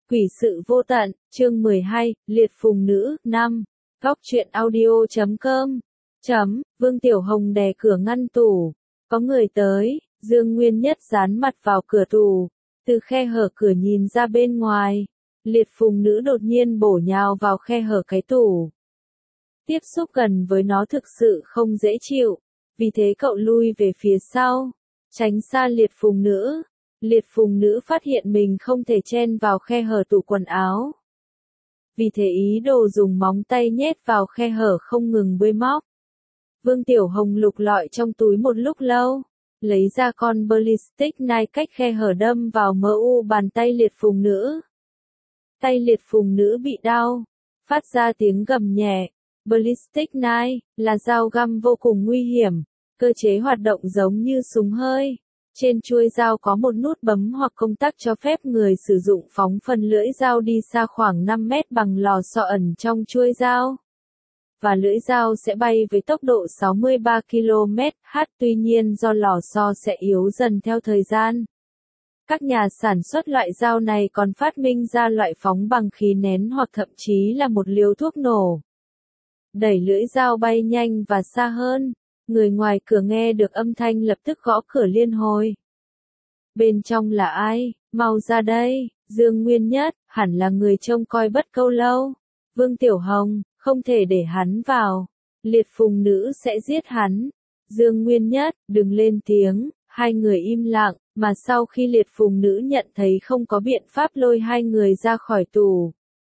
Quỷ sự vô tận, chương 12, liệt phùng nữ, 5. Góc truyện audio.com. Vương Tiểu Hồng đè cửa ngăn tủ. Có người tới, Dương Nguyên Nhất dán mặt vào cửa tủ. Từ khe hở cửa nhìn ra bên ngoài. Liệt phùng nữ đột nhiên bổ nhào vào khe hở cái tủ. Tiếp xúc gần với nó thực sự không dễ chịu. Vì thế cậu lui về phía sau. Tránh xa liệt phùng nữ. Liệt phùng nữ phát hiện mình không thể chen vào khe hở tủ quần áo. Vì thế ý đồ dùng móng tay nhét vào khe hở không ngừng bươi móc. Vương Tiểu Hồng lục lọi trong túi một lúc lâu. Lấy ra con ballistic knife cách khe hở đâm vào mu bàn tay liệt phùng nữ. Tay liệt phùng nữ bị đau. Phát ra tiếng gầm nhẹ. Ballistic knife là dao găm vô cùng nguy hiểm. Cơ chế hoạt động giống như súng hơi. Trên chuôi dao có một nút bấm hoặc công tắc cho phép người sử dụng phóng phần lưỡi dao đi xa khoảng 5 mét bằng lò xo ẩn trong chuôi dao. Và lưỡi dao sẽ bay với tốc độ 63 km/h, tuy nhiên do lò xo sẽ yếu dần theo thời gian. Các nhà sản xuất loại dao này còn phát minh ra loại phóng bằng khí nén hoặc thậm chí là một liều thuốc nổ. Đẩy lưỡi dao bay nhanh và xa hơn. Người ngoài cửa nghe được âm thanh lập tức gõ cửa liên hồi. Bên trong là ai? Mau ra đây. Dương Nguyên Nhất, hẳn là người trông coi Bất Câu Lâu. Vương Tiểu Hồng, không thể để hắn vào. Liệt phùng nữ sẽ giết hắn. Dương Nguyên Nhất, đừng lên tiếng. Hai người im lặng, mà sau khi liệt phùng nữ nhận thấy không có biện pháp lôi hai người ra khỏi tù.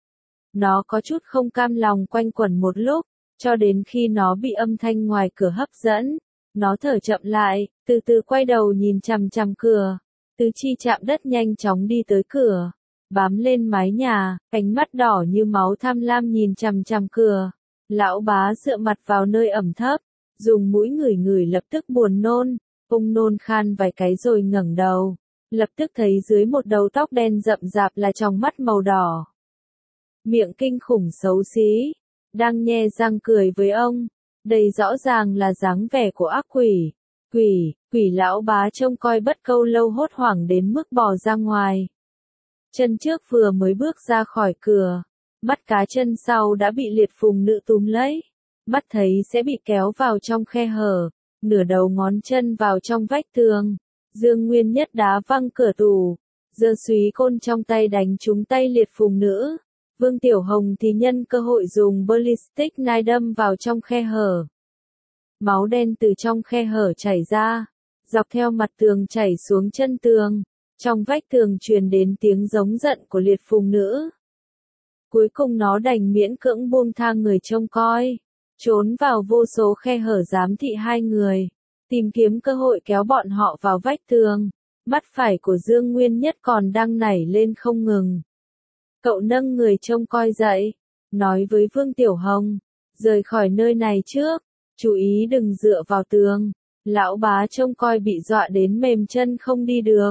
Nó có chút không cam lòng quanh quẩn một lúc. Cho đến khi nó bị âm thanh ngoài cửa hấp dẫn, nó thở chậm lại, từ từ quay đầu nhìn chằm chằm cửa. Tứ chi chạm đất nhanh chóng đi tới cửa, bám lên mái nhà, ánh mắt đỏ như máu tham lam nhìn chằm chằm cửa. Lão bá dựa mặt vào nơi ẩm thấp, dùng mũi ngửi ngửi lập tức buồn nôn, ông nôn khan vài cái rồi ngẩng đầu, lập tức thấy dưới một đầu tóc đen rậm rạp là tròng mắt màu đỏ. Miệng kinh khủng xấu xí. Đang nhe răng cười với ông. Đây rõ ràng là dáng vẻ của ác quỷ. Quỷ lão bá trông coi Bất Câu Lâu hốt hoảng đến mức bò ra ngoài. Chân trước vừa mới bước ra khỏi cửa. Mắt cá chân sau đã bị liệt phùng nữ túm lấy. Mắt thấy sẽ bị kéo vào trong khe hở. Nửa đầu ngón chân vào trong vách tường. Dương Nguyên Nhất đá văng cửa tủ. Giơ súy côn trong tay đánh trúng tay liệt phùng nữ. Vương Tiểu Hồng thì nhân cơ hội dùng ballistic knife đâm vào trong khe hở. Máu đen từ trong khe hở chảy ra, dọc theo mặt tường chảy xuống chân tường. Trong vách tường truyền đến tiếng giống giận của liệt phùng nữ. Cuối cùng nó đành miễn cưỡng buông tha người trông coi, trốn vào vô số khe hở giám thị hai người, tìm kiếm cơ hội kéo bọn họ vào vách tường. Mắt phải của Dương Nguyên Nhất còn đang nảy lên không ngừng. Cậu nâng người trông coi dậy, nói với Vương Tiểu Hồng, rời khỏi nơi này trước, chú ý đừng dựa vào tường. Lão bá trông coi bị dọa đến mềm chân không đi được.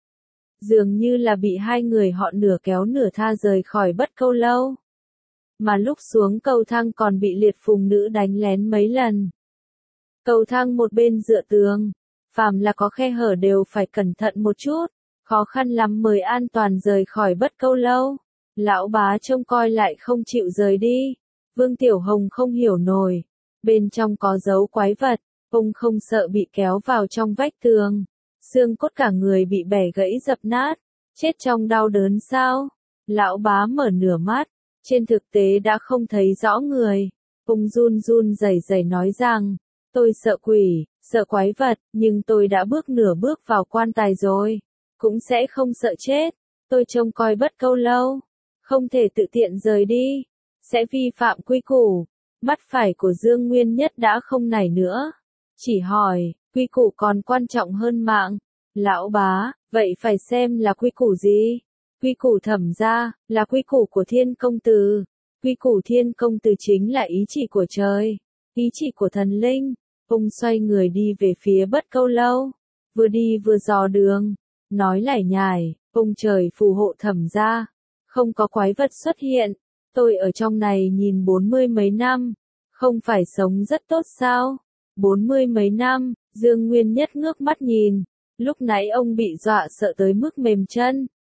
Dường như là bị hai người họ nửa kéo nửa tha rời khỏi Bất Câu Lâu. Mà lúc xuống cầu thang còn bị liệt phùng nữ đánh lén mấy lần. Cầu thang một bên dựa tường, phàm là có khe hở đều phải cẩn thận một chút, khó khăn lắm mới an toàn rời khỏi Bất Câu Lâu. Lão bá trông coi lại không chịu rời đi. Vương Tiểu Hồng không hiểu nổi. Bên trong có dấu quái vật. Ông không sợ bị kéo vào trong vách tường. Xương cốt cả người bị bẻ gãy dập nát. Chết trong đau đớn sao? Lão bá mở nửa mắt. Trên thực tế đã không thấy rõ người. Ông run run rẩy rẩy nói rằng, tôi sợ quỷ, sợ quái vật, nhưng tôi đã bước nửa bước vào quan tài rồi. Cũng sẽ không sợ chết. Tôi trông coi Bất Câu Lâu. Không thể tự tiện rời đi, sẽ vi phạm quy củ. Mắt phải của Dương Nguyên Nhất đã không nảy nữa. Chỉ hỏi, quy củ còn quan trọng hơn mạng. Lão bá, vậy phải xem là quy củ gì? Quy củ Thẩm gia, là quy củ của Thiên Công Tử. Quy củ Thiên Công Tử chính là ý chỉ của trời, ý chỉ của thần linh. Ông xoay người đi về phía Bất Câu Lâu. Vừa đi vừa dò đường, nói lải nhải, ông trời phù hộ Thẩm gia. Không có quái vật xuất hiện, tôi ở trong này nhìn 40 mấy năm, không phải sống rất tốt sao? 40 mấy năm, Dương Nguyên Nhất ngước mắt nhìn, lúc nãy ông bị dọa sợ tới mức mềm chân,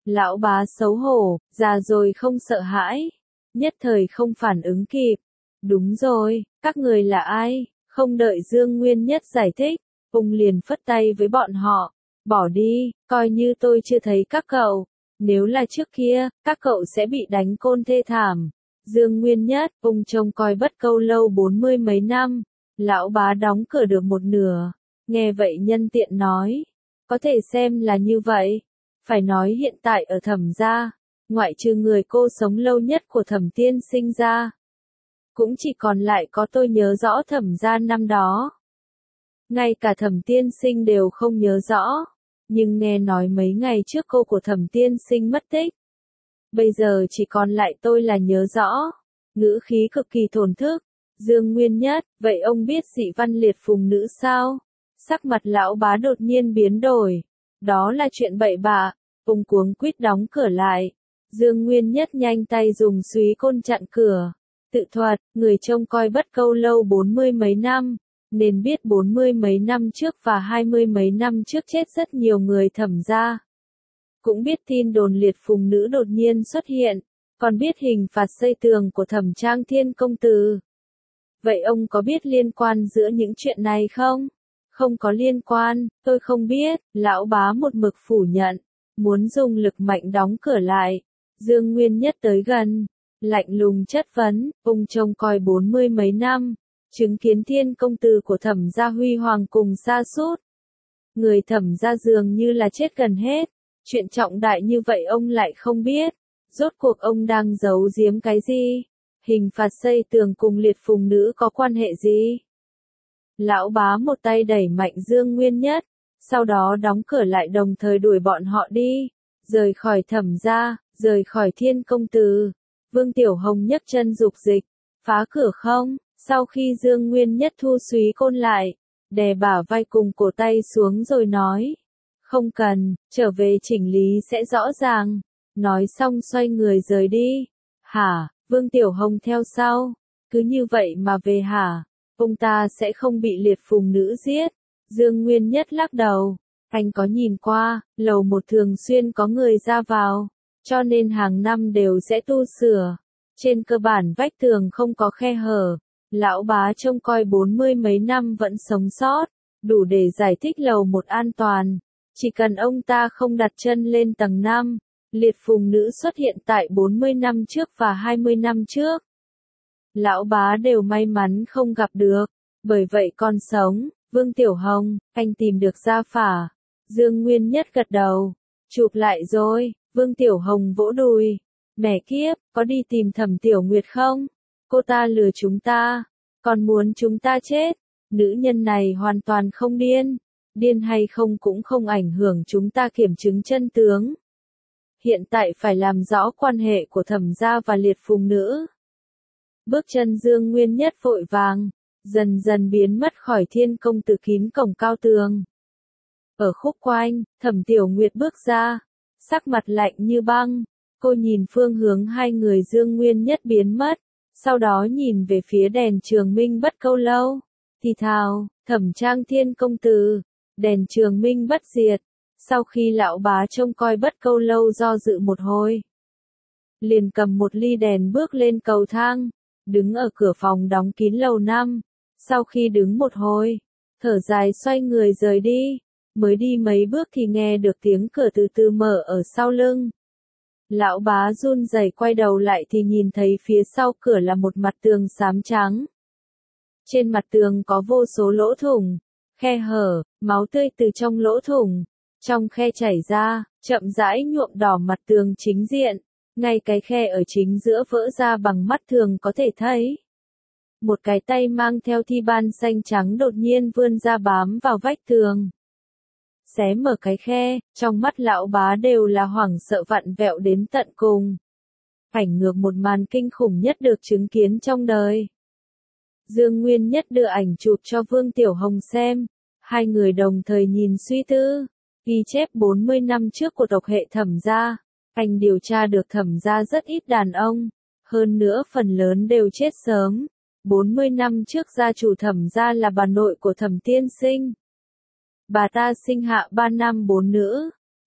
Lão bá xấu hổ, già rồi không sợ hãi. Nhất thời không phản ứng kịp. Đúng rồi, các người là ai? Không đợi Dương Nguyên Nhất giải thích, ông liền phất tay với bọn họ. Bỏ đi, coi như tôi chưa thấy các cậu. Nếu là trước kia, các cậu sẽ bị đánh côn thê thảm. Dương Nguyên Nhất, ông trông coi Bất Câu Lâu 40 mấy năm. Lão bá đóng cửa được một nửa. Nghe vậy nhân tiện nói. Có thể xem là như vậy. Phải nói hiện tại ở Thẩm gia, ngoại trừ người cô sống lâu nhất của Thẩm tiên sinh ra, cũng chỉ còn lại có tôi nhớ rõ Thẩm gia năm đó. Ngay cả Thẩm tiên sinh đều không nhớ rõ, nhưng nghe nói mấy ngày trước cô của Thẩm tiên sinh mất tích. Bây giờ chỉ còn lại tôi là nhớ rõ. Ngữ khí cực kỳ thổn thức. Dương Nguyên Nhất, vậy ông biết dị văn liệt phùng nữ sao? Sắc mặt lão bá đột nhiên biến đổi. Đó là chuyện bậy bạ. Ông cuống quýt đóng cửa lại. Dương Nguyên Nhất nhanh tay dùng súy côn chặn cửa. Tự thuật, người trông coi Bất Câu Lâu 40 mấy năm, nên biết 40 mấy năm trước và 20 mấy năm trước chết rất nhiều người Thẩm gia. Cũng biết tin đồn liệt phùng nữ đột nhiên xuất hiện, còn biết hình phạt xây tường của Thẩm Trang Thiên công tử. Vậy ông có biết liên quan giữa những chuyện này không? Không có liên quan, tôi không biết, lão bá một mực phủ nhận, muốn dùng lực mạnh đóng cửa lại. Dương Nguyên Nhất tới gần, lạnh lùng chất vấn, ông trông coi 40 mấy năm, chứng kiến Thiên công tử của Thẩm gia huy hoàng cùng sa sút. Người Thẩm gia dường như là chết gần hết, chuyện trọng đại như vậy ông lại không biết, rốt cuộc ông đang giấu giếm cái gì? Hình phạt xây tường cùng liệt phùng nữ có quan hệ gì? Lão bá một tay đẩy mạnh Dương Nguyên Nhất, sau đó đóng cửa lại đồng thời đuổi bọn họ đi, rời khỏi Thẩm gia, rời khỏi Thiên công tử. Vương Tiểu Hồng nhấc chân dục dịch, phá cửa không? Sau khi Dương Nguyên Nhất thu súy côn lại, đè bả vai cùng cổ tay xuống rồi nói. Không cần, trở về chỉnh lý sẽ rõ ràng. Nói xong xoay người rời đi. Hả, Vương Tiểu Hồng theo sau. Cứ như vậy mà về hả? Ông ta sẽ không bị liệt phùng nữ giết. Dương Nguyên Nhất lắc đầu. Anh có nhìn qua, lầu một thường xuyên có người ra vào, cho nên hàng năm đều sẽ tu sửa. Trên cơ bản vách tường không có khe hở. Lão bá trông coi 40 mấy năm vẫn sống sót, đủ để giải thích lầu một an toàn. Chỉ cần ông ta không đặt chân lên tầng 5, liệt phùng nữ xuất hiện tại 40 năm trước và 20 năm trước. Lão bá đều may mắn không gặp được, bởi vậy còn sống. Vương Tiểu Hồng, anh tìm được gia phả. Dương Nguyên Nhất gật đầu. Chụp lại rồi, Vương Tiểu Hồng vỗ đùi. Mẹ kiếp, có đi tìm Thẩm Tiểu Nguyệt không? Cô ta lừa chúng ta, còn muốn chúng ta chết. Nữ nhân này hoàn toàn không điên. Điên hay không cũng không ảnh hưởng chúng ta kiểm chứng chân tướng. Hiện tại phải làm rõ quan hệ của Thẩm gia và liệt phùng nữ. Bước chân Dương Nguyên Nhất vội vàng, dần dần biến mất khỏi Thiên công tử kín cổng cao tường. Ở khúc quanh, Thẩm Tiểu Nguyệt bước ra, sắc mặt lạnh như băng. Cô nhìn phương hướng hai người Dương Nguyên Nhất biến mất, sau đó nhìn về phía đèn Trường Minh Bất Câu Lâu. Thì thào, Thẩm Trang Thiên công tử, đèn Trường Minh bất diệt. Sau khi lão bá trông coi Bất Câu Lâu do dự một hồi, liền cầm một ly đèn bước lên cầu thang, đứng ở cửa phòng đóng kín lầu 5. Sau khi đứng một hồi, thở dài xoay người rời đi. Mới đi mấy bước thì nghe được tiếng cửa từ từ mở ở sau lưng. Lão bá run rẩy quay đầu lại thì nhìn thấy phía sau cửa là một mặt tường xám trắng. Trên mặt tường có vô số lỗ thủng, khe hở, máu tươi từ trong lỗ thủng, trong khe chảy ra, chậm rãi nhuộm đỏ mặt tường chính diện. Ngay cái khe ở chính giữa vỡ ra bằng mắt thường có thể thấy. Một cái tay mang theo thi ban xanh trắng đột nhiên vươn ra bám vào vách tường. Xé mở cái khe, trong mắt lão bá đều là hoảng sợ vặn vẹo đến tận cùng. Ảnh ngược một màn kinh khủng nhất được chứng kiến trong đời. Dương Nguyên Nhất đưa ảnh chụp cho Vương Tiểu Hồng xem. Hai người đồng thời nhìn suy tư. Ghi chép 40 năm trước của tộc hệ Thẩm gia. Anh điều tra được Thẩm gia rất ít đàn ông. Hơn nữa phần lớn đều chết sớm. 40 năm trước gia chủ Thẩm gia là bà nội của Thẩm tiên sinh. Bà ta sinh hạ 3 nam 4 nữ.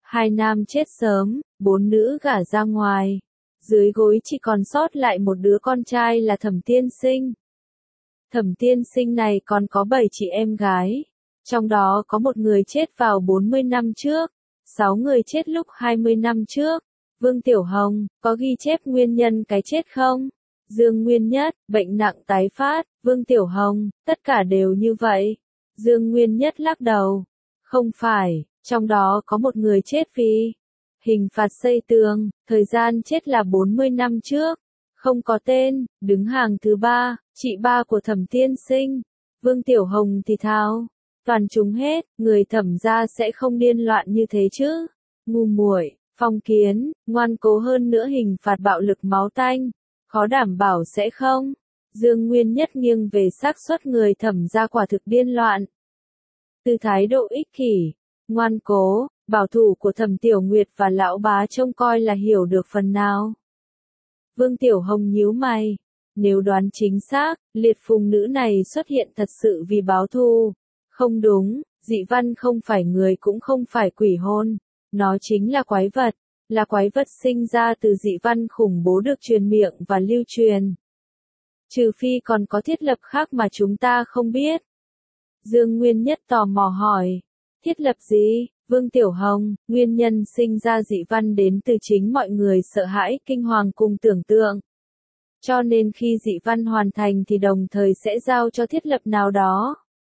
2 nam chết sớm, 4 nữ gả ra ngoài. Dưới gối chỉ còn sót lại một đứa con trai là Thẩm Tiên Sinh. Thẩm Tiên Sinh này còn có 7 chị em gái. Trong đó có một người chết vào 40 năm trước, 6 người chết lúc 20 năm trước. Vương Tiểu Hồng, có ghi chép nguyên nhân cái chết không? Dương Nguyên Nhất, bệnh nặng tái phát. Vương Tiểu Hồng, tất cả đều như vậy. Dương Nguyên Nhất lắc đầu. Không phải, trong đó có một người chết vì hình phạt xây tường, thời gian chết là 40 năm trước. Không có tên, đứng hàng thứ 3, chị ba của Thẩm Tiên Sinh. Vương Tiểu Hồng thì thào. Toàn chúng hết, người Thẩm gia sẽ không điên loạn như thế chứ. Ngu muội, phong kiến, ngoan cố hơn nữa hình phạt bạo lực máu tanh. Khó đảm bảo sẽ không. Dương Nguyên Nhất nghiêng về xác suất người Thẩm gia quả thực điên loạn. Từ thái độ ích kỷ, ngoan cố, bảo thủ của Thẩm Tiểu Nguyệt và lão bá trông coi là hiểu được phần nào. Vương Tiểu Hồng nhíu mày. Nếu đoán chính xác, liệt phùng nữ này xuất hiện thật sự vì báo thù. Không đúng, dị văn không phải người cũng không phải quỷ hồn. Nó chính là quái vật. Là quái vật sinh ra từ dị văn khủng bố được truyền miệng và lưu truyền. Trừ phi còn có thiết lập khác mà chúng ta không biết. Dương Nguyên Nhất tò mò hỏi. Thiết lập gì? Vương Tiểu Hồng, nguyên nhân sinh ra dị văn đến từ chính mọi người sợ hãi kinh hoàng cùng tưởng tượng. Cho nên khi dị văn hoàn thành thì đồng thời sẽ giao cho thiết lập nào đó.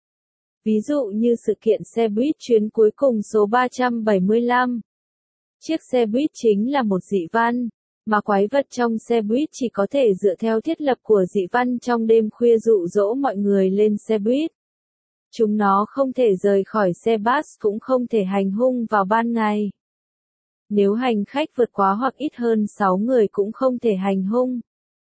Ví dụ như sự kiện xe buýt chuyến cuối cùng số 375. Chiếc xe buýt chính là một dị văn, mà quái vật trong xe buýt chỉ có thể dựa theo thiết lập của dị văn trong đêm khuya dụ dỗ mọi người lên xe buýt. Chúng nó không thể rời khỏi xe bus cũng không thể hành hung vào ban ngày. Nếu hành khách vượt quá hoặc ít hơn 6 người cũng không thể hành hung.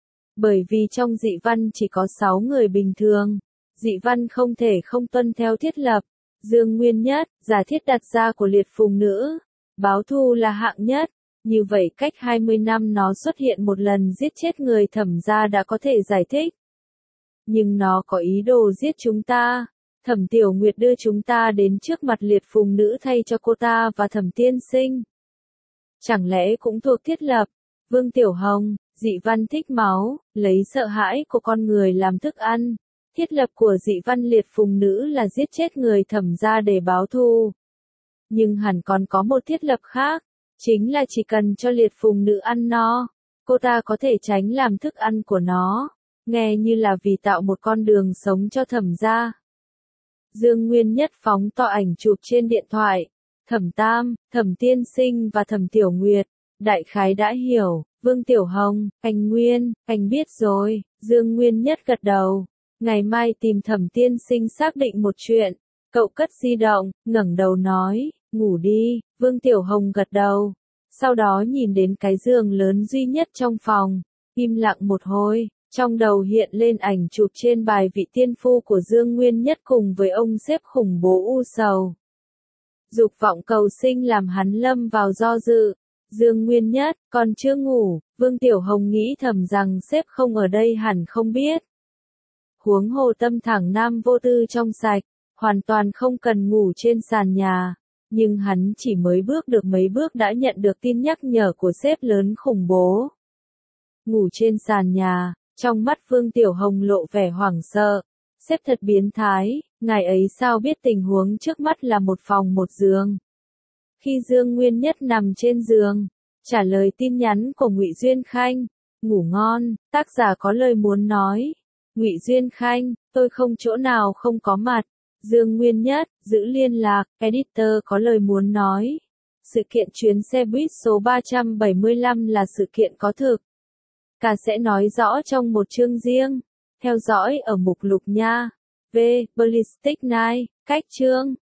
Bởi vì trong dị văn chỉ có 6 người bình thường. Dị văn không thể không tuân theo thiết lập. Dương Nguyên Nhất, giả thiết đặt ra của liệt phùng nữ. Báo thù là hạng nhất. Như vậy cách 20 năm nó xuất hiện một lần giết chết người Thẩm gia đã có thể giải thích. Nhưng nó có ý đồ giết chúng ta. Thẩm Tiểu Nguyệt đưa chúng ta đến trước mặt liệt phùng nữ thay cho cô ta và Thẩm Tiên Sinh. Chẳng lẽ cũng thuộc thiết lập? Vương Tiểu Hồng, dị văn thích máu, lấy sợ hãi của con người làm thức ăn. Thiết lập của dị văn liệt phùng nữ là giết chết người Thẩm gia để báo thù. Nhưng hẳn còn có một thiết lập khác, chính là chỉ cần cho liệt phùng nữ ăn no, cô ta có thể tránh làm thức ăn của nó. Nghe như là vì tạo một con đường sống cho Thẩm gia. Dương Nguyên Nhất phóng to ảnh chụp trên điện thoại. Thẩm Tam, Thẩm Tiên Sinh và Thẩm Tiểu Nguyệt. Đại khái đã hiểu. Vương Tiểu Hồng, anh Nguyên, anh biết rồi. Dương Nguyên Nhất gật đầu. Ngày mai tìm Thẩm Tiên Sinh xác định một chuyện. Cậu cất di động, ngẩng đầu nói, ngủ đi. Vương Tiểu Hồng gật đầu. Sau đó nhìn đến cái giường lớn duy nhất trong phòng. Im lặng một hồi. Trong đầu hiện lên ảnh chụp trên bài vị tiên phu của Dương Nguyên Nhất cùng với ông xếp khủng bố u sầu. Dục vọng cầu sinh làm hắn lâm vào do dự. Dương Nguyên Nhất, còn chưa ngủ, Vương Tiểu Hồng nghĩ thầm rằng sếp không ở đây hẳn không biết. Huống hồ tâm thẳng nam vô tư trong sạch, hoàn toàn không cần ngủ trên sàn nhà. Nhưng hắn chỉ mới bước được mấy bước đã nhận được tin nhắc nhở của sếp lớn khủng bố. Ngủ trên sàn nhà. Trong mắt Vương Tiểu Hồng lộ vẻ hoảng sợ. Sếp thật biến thái, ngài ấy sao biết tình huống trước mắt là một phòng một giường. Khi Dương Nguyên Nhất nằm trên giường, trả lời tin nhắn của Ngụy Duyên Khanh. Ngủ ngon, tác giả có lời muốn nói. Ngụy Duyên Khanh, tôi không chỗ nào không có mặt. Dương Nguyên Nhất, giữ liên lạc, editor có lời muốn nói. Sự kiện chuyến xe buýt số 375 là sự kiện có thực. Cả sẽ nói rõ trong một chương riêng. Theo dõi ở mục lục nha. V. Ballistic Knife, cách chương.